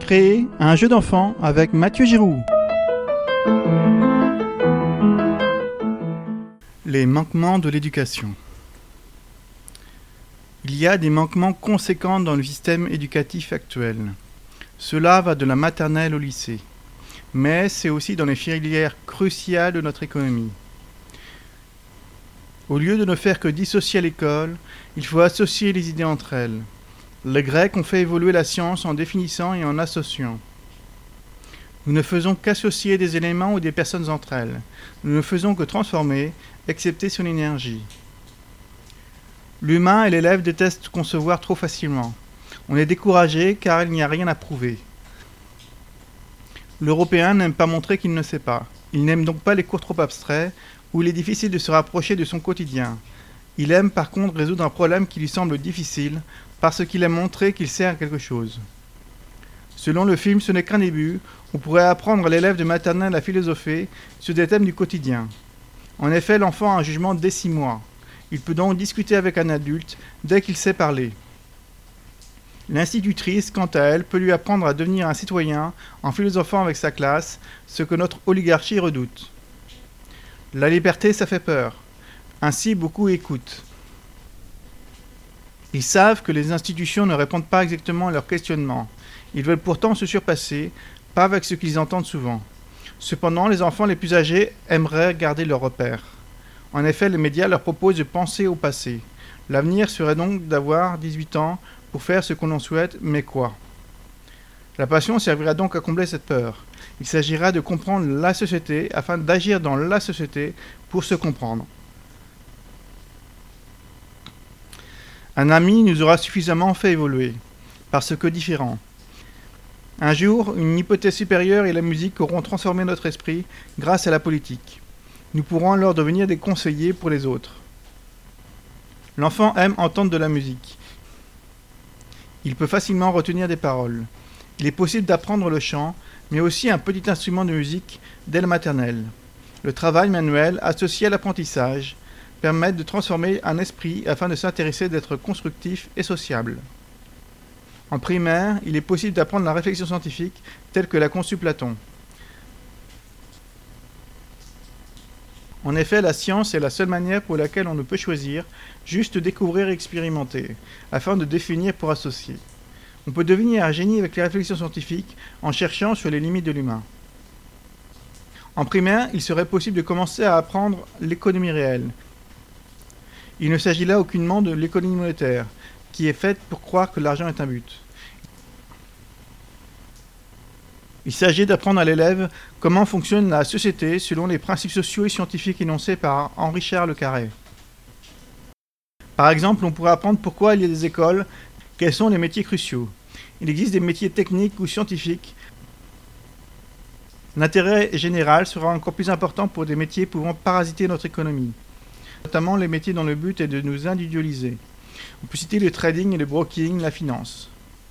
créer un jeu d'enfant avec Mathieu Giroux. Les manquements de l'éducation. Il y a des manquements conséquents dans le système éducatif actuel. Cela va de la maternelle au lycée. Mais c'est aussi dans les filières cruciales de notre économie. Au lieu de ne faire que dissocier l'école, il faut associer les idées entre elles. Les Grecs ont fait évoluer la science en définissant et en associant. Nous ne faisons qu'associer des éléments ou des personnes entre elles. Nous ne faisons que transformer, excepté son énergie. L'humain et l'élève détestent concevoir trop facilement. On est découragé car il n'y a rien à prouver. L'Européen n'aime pas montrer qu'il ne sait pas. Il n'aime donc pas les cours trop abstraits où il est difficile de se rapprocher de son quotidien. Il aime par contre résoudre un problème qui lui semble difficile parce qu'il aime montrer qu'il sert à quelque chose. Selon le film Ce n'est qu'un début, on pourrait apprendre à l'élève de maternelle à philosopher sur des thèmes du quotidien. En effet, l'enfant a un jugement dès 6 mois. Il peut donc discuter avec un adulte dès qu'il sait parler. L'institutrice, quant à elle, peut lui apprendre à devenir un citoyen en philosophant avec sa classe, ce que notre oligarchie redoute. La liberté, ça fait peur. Ainsi, beaucoup écoutent. Ils savent que les institutions ne répondent pas exactement à leurs questionnements. Ils veulent pourtant se surpasser, pas avec ce qu'ils entendent souvent. Cependant, les enfants les plus âgés aimeraient garder leurs repères. En effet, les médias leur proposent de penser au passé. L'avenir serait donc d'avoir 18 ans pour faire ce qu'on en souhaite, mais quoi ? La passion servira donc à combler cette peur. Il s'agira de comprendre la société afin d'agir dans la société pour se comprendre. Un ami nous aura suffisamment fait évoluer, parce que différents. Un jour, une hypothèse supérieure et la musique auront transformé notre esprit grâce à la politique. Nous pourrons alors devenir des conseillers pour les autres. L'enfant aime entendre de la musique. Il peut facilement retenir des paroles. Il est possible d'apprendre le chant, mais aussi un petit instrument de musique dès la maternelle. Le travail manuel associé à l'apprentissage permet de transformer un esprit afin de s'intéresser, d'être constructif et sociable. En primaire, il est possible d'apprendre la réflexion scientifique telle que l'a conçue Platon. En effet, la science est la seule manière pour laquelle on ne peut choisir, juste découvrir et expérimenter, afin de définir pour associer. On peut devenir un génie avec les réflexions scientifiques en cherchant sur les limites de l'humain. En primaire, il serait possible de commencer à apprendre l'économie réelle. Il ne s'agit là aucunement de l'économie monétaire, qui est faite pour croire que l'argent est un but. Il s'agit d'apprendre à l'élève comment fonctionne la société selon les principes sociaux et scientifiques énoncés par Henri-Charles Carré. Par exemple, on pourrait apprendre pourquoi il y a des écoles, quels sont les métiers cruciaux. Il existe des métiers techniques ou scientifiques. L'intérêt général sera encore plus important pour des métiers pouvant parasiter notre économie, notamment les métiers dont le but est de nous individualiser. On peut citer le trading et le broking, la finance.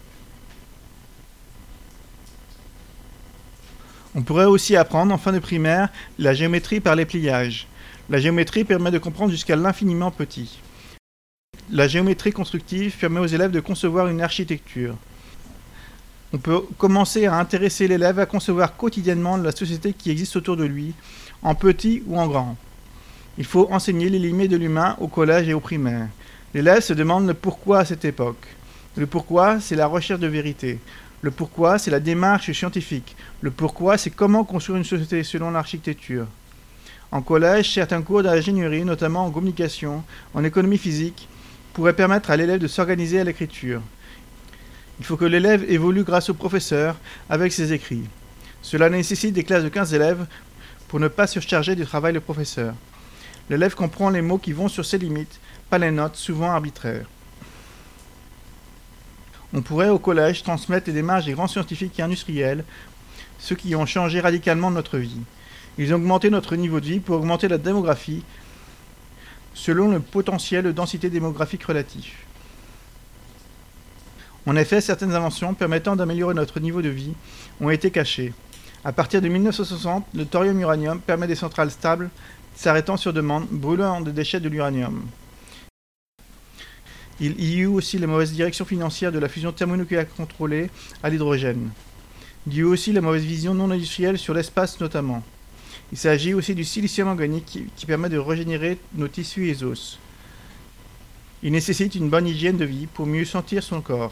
On pourrait aussi apprendre en fin de primaire la géométrie par les pliages. La géométrie permet de comprendre jusqu'à l'infiniment petit. La géométrie constructive permet aux élèves de concevoir une architecture. On peut commencer à intéresser l'élève à concevoir quotidiennement la société qui existe autour de lui, en petit ou en grand. Il faut enseigner les limites de l'humain au collège et au primaire. L'élève se demande le pourquoi à cette époque. Le pourquoi, c'est la recherche de vérité. Le pourquoi, c'est la démarche scientifique. Le pourquoi, c'est comment construire une société selon l'architecture. En collège, certains cours d'ingénierie, notamment en communication, en économie physique, pourraient permettre à l'élève de s'organiser à l'écriture. Il faut que l'élève évolue grâce au professeur avec ses écrits. Cela nécessite des classes de 15 élèves pour ne pas surcharger du travail le professeur. L'élève comprend les mots qui vont sur ses limites, pas les notes, souvent arbitraires. On pourrait au collège transmettre les démarches des grands scientifiques et industriels, ceux qui ont changé radicalement notre vie. Ils ont augmenté notre niveau de vie pour augmenter la démographie, selon le potentiel de densité démographique relatif. En effet, certaines inventions permettant d'améliorer notre niveau de vie ont été cachées. À partir de 1960, le thorium-uranium permet des centrales stables s'arrêtant sur demande, brûlant des déchets de l'uranium. Il y eut aussi la mauvaise direction financière de la fusion thermonucléaire contrôlée à l'hydrogène. dû aussi à la mauvaise vision non industrielle sur l'espace notamment. Il s'agit aussi du silicium organique qui permet de régénérer nos tissus et os. Il nécessite une bonne hygiène de vie pour mieux sentir son corps.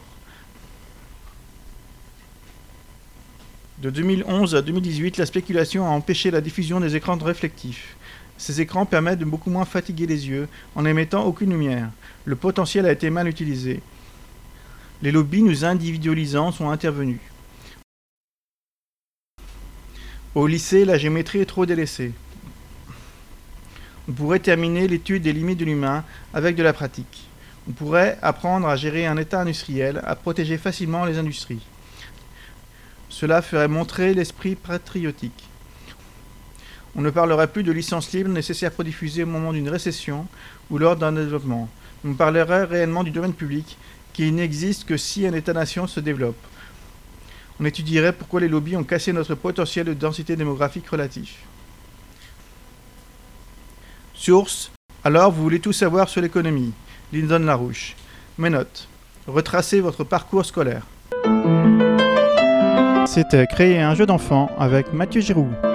De 2011 à 2018, la spéculation a empêché la diffusion des écrans réflectifs. Ces écrans permettent de beaucoup moins fatiguer les yeux en n'émettant aucune lumière. Le potentiel a été mal utilisé. Les lobbies nous individualisants sont intervenus. Au lycée, la géométrie est trop délaissée. On pourrait terminer l'étude des limites de l'humain avec de la pratique. On pourrait apprendre à gérer un état industriel, à protéger facilement les industries. Cela ferait montrer l'esprit patriotique. On ne parlerait plus de licence libre nécessaire pour diffuser au moment d'une récession ou lors d'un développement. On parlerait réellement du domaine public qui n'existe que si un État-nation se développe. On étudierait pourquoi les lobbies ont cassé notre potentiel de densité démographique relatif. Source. Alors vous voulez tout savoir sur l'économie. Lyndon LaRouche. Mes notes. Retracez votre parcours scolaire. C'était Créer un jeu d'enfant avec Mathieu Giroux.